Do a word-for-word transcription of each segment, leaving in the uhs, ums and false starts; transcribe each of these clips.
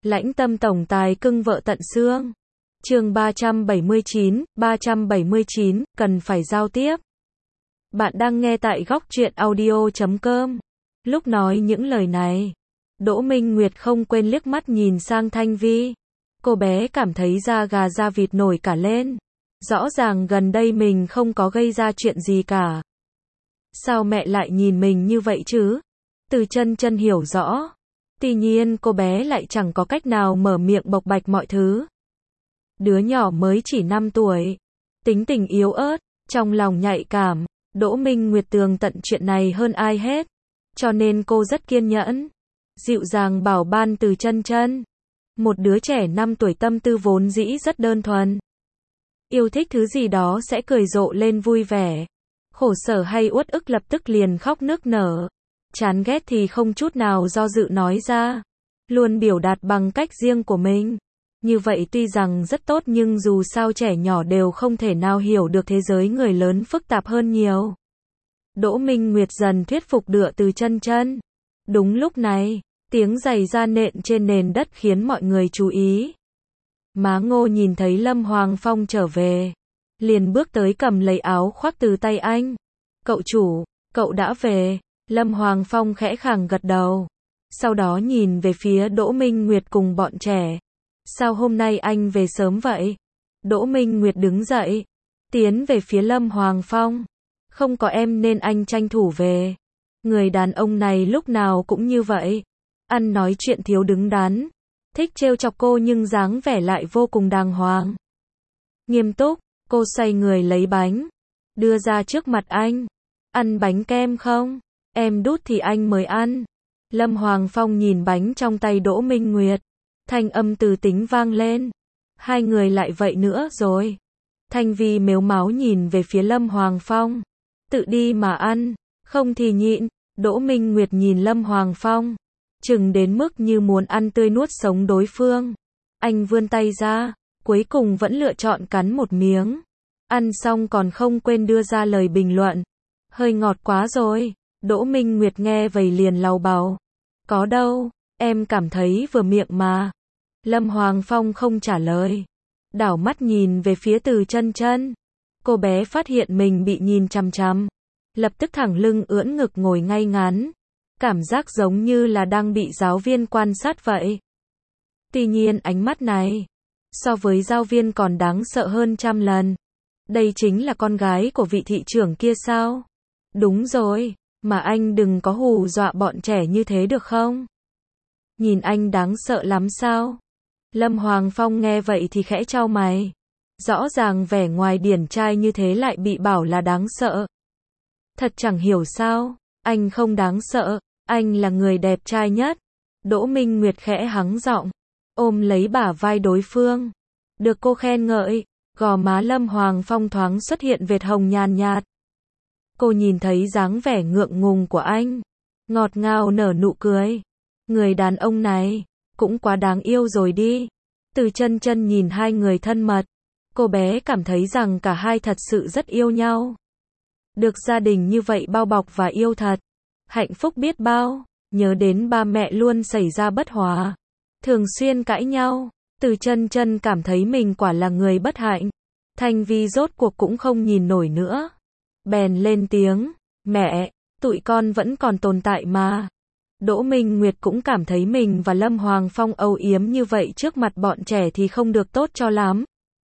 Lãnh tâm tổng tài cưng vợ tận xương. Chương ba trăm bảy mươi chín, ba trăm bảy mươi chín, cần phải giao tiếp. Bạn đang nghe tại góc truyện audio chấm com. Lúc nói những lời này, Đỗ Minh Nguyệt không quên liếc mắt nhìn sang Thanh Vi. Cô bé cảm thấy da gà da vịt nổi cả lên. Rõ ràng gần đây mình không có gây ra chuyện gì cả. Sao mẹ lại nhìn mình như vậy chứ? Từ Chân Chân hiểu rõ. Tuy nhiên cô bé lại chẳng có cách nào mở miệng bộc bạch mọi thứ. Đứa nhỏ mới chỉ năm tuổi, tính tình yếu ớt, trong lòng nhạy cảm, Đỗ Minh Nguyệt tường tận chuyện này hơn ai hết, cho nên cô rất kiên nhẫn, dịu dàng bảo ban Từ Chân Chân. Một đứa trẻ năm tuổi tâm tư vốn dĩ rất đơn thuần. Yêu thích thứ gì đó sẽ cười rộ lên vui vẻ. Khổ sở hay uất ức lập tức liền khóc nức nở. Chán ghét thì không chút nào do dự nói ra. Luôn biểu đạt bằng cách riêng của mình. Như vậy tuy rằng rất tốt nhưng dù sao trẻ nhỏ đều không thể nào hiểu được thế giới người lớn phức tạp hơn nhiều. Đỗ Minh Nguyệt dần thuyết phục được Từ Chân Chân. Đúng lúc này, tiếng giày da nện trên nền đất khiến mọi người chú ý. Má Ngô nhìn thấy Lâm Hoàng Phong trở về, liền bước tới cầm lấy áo khoác từ tay anh. Cậu chủ, cậu đã về. Lâm Hoàng Phong khẽ khàng gật đầu. Sau đó nhìn về phía Đỗ Minh Nguyệt cùng bọn trẻ. Sao hôm nay anh về sớm vậy? Đỗ Minh Nguyệt đứng dậy, tiến về phía Lâm Hoàng Phong. Không có em nên anh tranh thủ về. Người đàn ông này lúc nào cũng như vậy. Ăn nói chuyện thiếu đứng đắn. Thích trêu chọc cô nhưng dáng vẻ lại vô cùng đàng hoàng. Nghiêm túc, cô xoay người lấy bánh. Đưa ra trước mặt anh. Ăn bánh kem không? Em đút thì anh mới ăn. Lâm Hoàng Phong nhìn bánh trong tay Đỗ Minh Nguyệt. Thanh âm từ tính vang lên. Hai người lại vậy nữa rồi. Thanh Vi mếu máo nhìn về phía Lâm Hoàng Phong. Tự đi mà ăn, không thì nhịn. Đỗ Minh Nguyệt nhìn Lâm Hoàng Phong, chừng đến mức như muốn ăn tươi nuốt sống đối phương. Anh vươn tay ra, cuối cùng vẫn lựa chọn cắn một miếng. Ăn xong còn không quên đưa ra lời bình luận. Hơi ngọt quá rồi. Đỗ Minh Nguyệt nghe vậy liền lau bào. Có đâu, em cảm thấy vừa miệng mà. Lâm Hoàng Phong không trả lời. Đảo mắt nhìn về phía Từ Chân Chân. Cô bé phát hiện mình bị nhìn chằm chằm. Lập tức thẳng lưng ưỡn ngực ngồi ngay ngắn. Cảm giác giống như là đang bị giáo viên quan sát vậy. Tuy nhiên ánh mắt này, so với giáo viên còn đáng sợ hơn trăm lần. Đây chính là con gái của vị thị trưởng kia sao? Đúng rồi, mà anh đừng có hù dọa bọn trẻ như thế được không? Nhìn anh đáng sợ lắm sao? Lâm Hoàng Phong nghe vậy thì khẽ chau mày. Rõ ràng vẻ ngoài điển trai như thế lại bị bảo là đáng sợ. Thật chẳng hiểu sao, anh không đáng sợ, anh là người đẹp trai nhất. Đỗ Minh Nguyệt khẽ hắng giọng, ôm lấy bả vai đối phương. Được cô khen ngợi, gò má Lâm Hoàng Phong thoáng xuất hiện vệt hồng nhàn nhạt. Cô nhìn thấy dáng vẻ ngượng ngùng của anh, ngọt ngào nở nụ cười. Người đàn ông này, cũng quá đáng yêu rồi đi. Từ Chân Chân nhìn hai người thân mật. Cô bé cảm thấy rằng cả hai thật sự rất yêu nhau. Được gia đình như vậy bao bọc và yêu thật. Hạnh phúc biết bao. Nhớ đến ba mẹ luôn xảy ra bất hòa. Thường xuyên cãi nhau. Từ Chân Chân cảm thấy mình quả là người bất hạnh. Thanh Vi rốt cuộc cũng không nhìn nổi nữa. Bèn lên tiếng. Mẹ, tụi con vẫn còn tồn tại mà. Đỗ Minh Nguyệt cũng cảm thấy mình và Lâm Hoàng Phong âu yếm như vậy trước mặt bọn trẻ thì không được tốt cho lắm.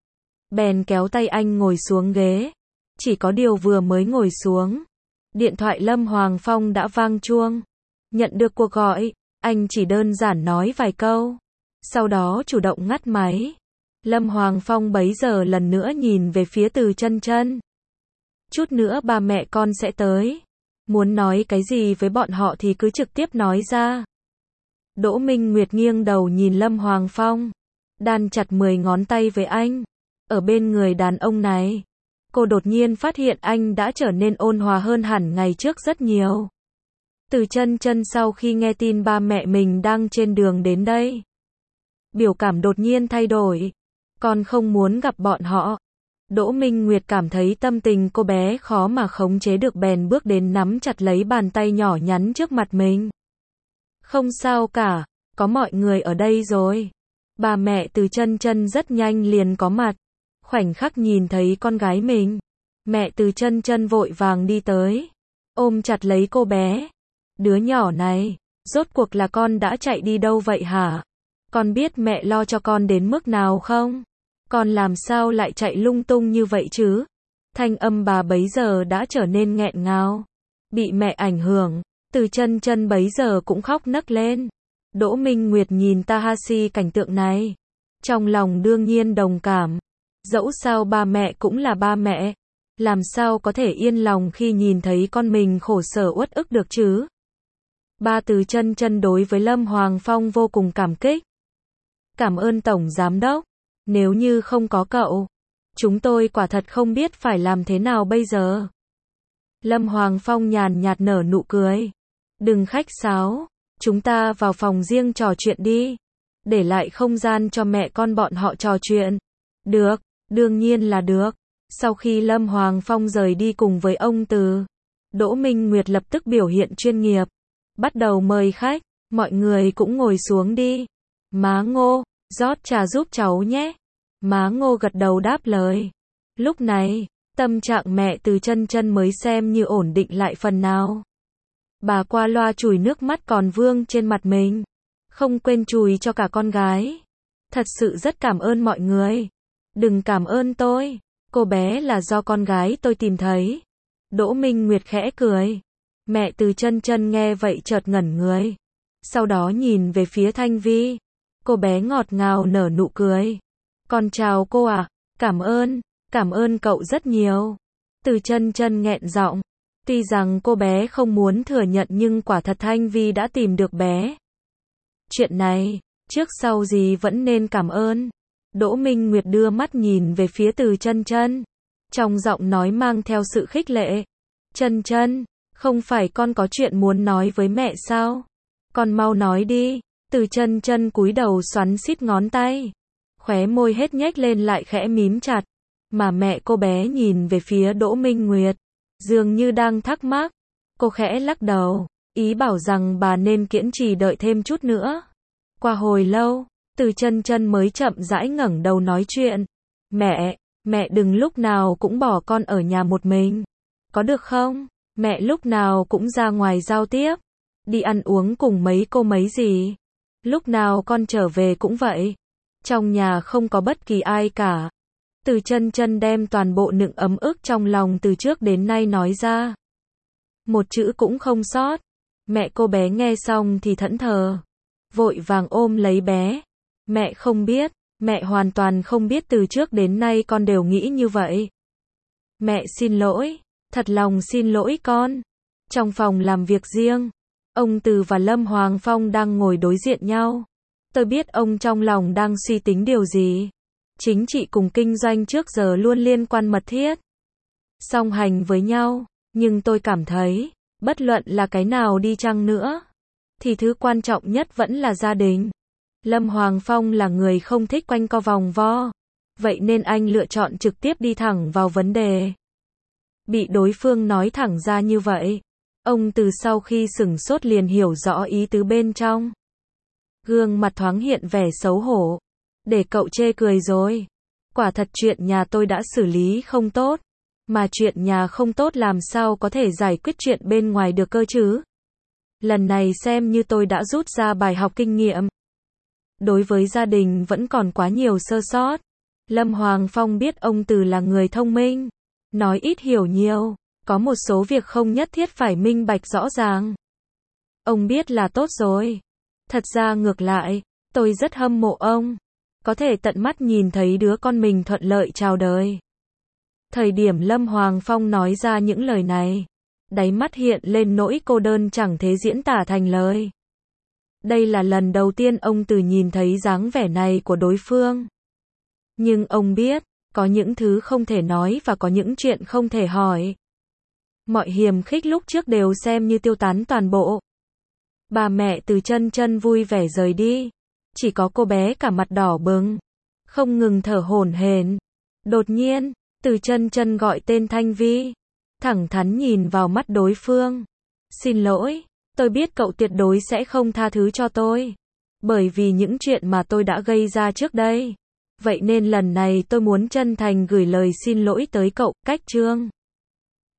Bèn kéo tay anh ngồi xuống ghế. Chỉ có điều vừa mới ngồi xuống, điện thoại Lâm Hoàng Phong đã vang chuông. Nhận được cuộc gọi, anh chỉ đơn giản nói vài câu. Sau đó chủ động ngắt máy. Lâm Hoàng Phong bấy giờ lần nữa nhìn về phía Từ Chân Chân. Chút nữa ba mẹ con sẽ tới. Muốn nói cái gì với bọn họ thì cứ trực tiếp nói ra. Đỗ Minh Nguyệt nghiêng đầu nhìn Lâm Hoàng Phong. Đan chặt mười ngón tay với anh. Ở bên người đàn ông này, cô đột nhiên phát hiện anh đã trở nên ôn hòa hơn hẳn ngày trước rất nhiều. Từ Chân Chân sau khi nghe tin ba mẹ mình đang trên đường đến đây, biểu cảm đột nhiên thay đổi. Con không muốn gặp bọn họ. Đỗ Minh Nguyệt cảm thấy tâm tình cô bé khó mà khống chế được bèn bước đến nắm chặt lấy bàn tay nhỏ nhắn trước mặt mình. Không sao cả, có mọi người ở đây rồi. Bà mẹ Từ Chân Chân rất nhanh liền có mặt. Khoảnh khắc nhìn thấy con gái mình, mẹ Từ Chân Chân vội vàng đi tới, ôm chặt lấy cô bé. Đứa nhỏ này, rốt cuộc là con đã chạy đi đâu vậy hả? Con biết mẹ lo cho con đến mức nào không? Con làm sao lại chạy lung tung như vậy chứ? Thanh âm bà bấy giờ đã trở nên nghẹn ngào. Bị mẹ ảnh hưởng, Từ Chân Chân bấy giờ cũng khóc nấc lên. Đỗ Minh Nguyệt nhìn Tahashi cảnh tượng này, trong lòng đương nhiên đồng cảm. Dẫu sao ba mẹ cũng là ba mẹ, làm sao có thể yên lòng khi nhìn thấy con mình khổ sở uất ức được chứ? Ba Từ Chân Chân đối với Lâm Hoàng Phong vô cùng cảm kích. Cảm ơn Tổng Giám Đốc, nếu như không có cậu, chúng tôi quả thật không biết phải làm thế nào bây giờ. Lâm Hoàng Phong nhàn nhạt nở nụ cười. Đừng khách sáo, chúng ta vào phòng riêng trò chuyện đi. Để lại không gian cho mẹ con bọn họ trò chuyện. Được, đương nhiên là được. Sau khi Lâm Hoàng Phong rời đi cùng với ông Từ, Đỗ Minh Nguyệt lập tức biểu hiện chuyên nghiệp. Bắt đầu mời khách, mọi người cũng ngồi xuống đi. Má Ngô, rót trà giúp cháu nhé. Má Ngô gật đầu đáp lời. Lúc này, tâm trạng mẹ Từ Chân Chân mới xem như ổn định lại phần nào. Bà qua loa chùi nước mắt còn vương trên mặt mình, không quên chùi cho cả con gái. Thật sự rất cảm ơn mọi người. Đừng cảm ơn tôi, cô bé là do con gái tôi tìm thấy. Đỗ Minh Nguyệt khẽ cười. Mẹ Từ Chân Chân nghe vậy chợt ngẩn người. Sau đó nhìn về phía Thanh Vi. Cô bé ngọt ngào nở nụ cười. Con chào cô ạ, à? Cảm ơn, cảm ơn cậu rất nhiều. Từ Chân Chân nghẹn giọng. Tuy rằng cô bé không muốn thừa nhận nhưng quả thật Thanh Vi đã tìm được bé. Chuyện này, trước sau gì vẫn nên cảm ơn. Đỗ Minh Nguyệt đưa mắt nhìn về phía Từ Chân Chân, trong giọng nói mang theo sự khích lệ. Chân Chân, không phải con có chuyện muốn nói với mẹ sao? Con mau nói đi. Từ Chân Chân cúi đầu xoắn xít ngón tay, khóe môi hết nhếch lên lại khẽ mím chặt, mà mẹ cô bé nhìn về phía Đỗ Minh Nguyệt, dường như đang thắc mắc. Cô khẽ lắc đầu, ý bảo rằng bà nên kiên trì đợi thêm chút nữa. Qua hồi lâu, Từ Chân Chân mới chậm rãi ngẩng đầu nói chuyện. Mẹ, mẹ đừng lúc nào cũng bỏ con ở nhà một mình. Có được không? Mẹ lúc nào cũng ra ngoài giao tiếp, đi ăn uống cùng mấy cô mấy gì. Lúc nào con trở về cũng vậy. Trong nhà không có bất kỳ ai cả. Từ Chân Chân đem toàn bộ nựng ấm ức trong lòng từ trước đến nay nói ra. Một chữ cũng không sót. Mẹ cô bé nghe xong thì thẫn thờ, vội vàng ôm lấy bé. Mẹ không biết, mẹ hoàn toàn không biết từ trước đến nay con đều nghĩ như vậy. Mẹ xin lỗi, thật lòng xin lỗi con. Trong phòng làm việc riêng, ông Từ và Lâm Hoàng Phong đang ngồi đối diện nhau. Tôi biết ông trong lòng đang suy tính điều gì. Chính trị cùng kinh doanh trước giờ luôn liên quan mật thiết, song hành với nhau, nhưng tôi cảm thấy, bất luận là cái nào đi chăng nữa, thì thứ quan trọng nhất vẫn là gia đình. Lâm Hoàng Phong là người không thích quanh co vòng vo, vậy nên anh lựa chọn trực tiếp đi thẳng vào vấn đề. Bị đối phương nói thẳng ra như vậy, ông Từ sau khi sửng sốt liền hiểu rõ ý tứ bên trong. Gương mặt thoáng hiện vẻ xấu hổ. Để cậu chê cười rồi. Quả thật chuyện nhà tôi đã xử lý không tốt. Mà chuyện nhà không tốt làm sao có thể giải quyết chuyện bên ngoài được cơ chứ? Lần này xem như tôi đã rút ra bài học kinh nghiệm. Đối với gia đình vẫn còn quá nhiều sơ sót. Lâm Hoàng Phong biết ông Từ là người thông minh, nói ít hiểu nhiều, có một số việc không nhất thiết phải minh bạch rõ ràng. Ông biết là tốt rồi. Thật ra ngược lại, tôi rất hâm mộ ông, có thể tận mắt nhìn thấy đứa con mình thuận lợi chào đời. Thời điểm Lâm Hoàng Phong nói ra những lời này, đáy mắt hiện lên nỗi cô đơn chẳng thể diễn tả thành lời. Đây là lần đầu tiên ông Từ nhìn thấy dáng vẻ này của đối phương. Nhưng ông biết, có những thứ không thể nói và có những chuyện không thể hỏi. Mọi hiềm khích lúc trước đều xem như tiêu tán toàn bộ. Bà mẹ Từ Chân Chân vui vẻ rời đi. Chỉ có cô bé cả mặt đỏ bừng, không ngừng thở hổn hển. Đột nhiên, Từ Chân Chân gọi tên Thanh Vi, thẳng thắn nhìn vào mắt đối phương. Xin lỗi, tôi biết cậu tuyệt đối sẽ không tha thứ cho tôi. Bởi vì những chuyện mà tôi đã gây ra trước đây. Vậy nên lần này tôi muốn chân thành gửi lời xin lỗi tới cậu, Cách Trương.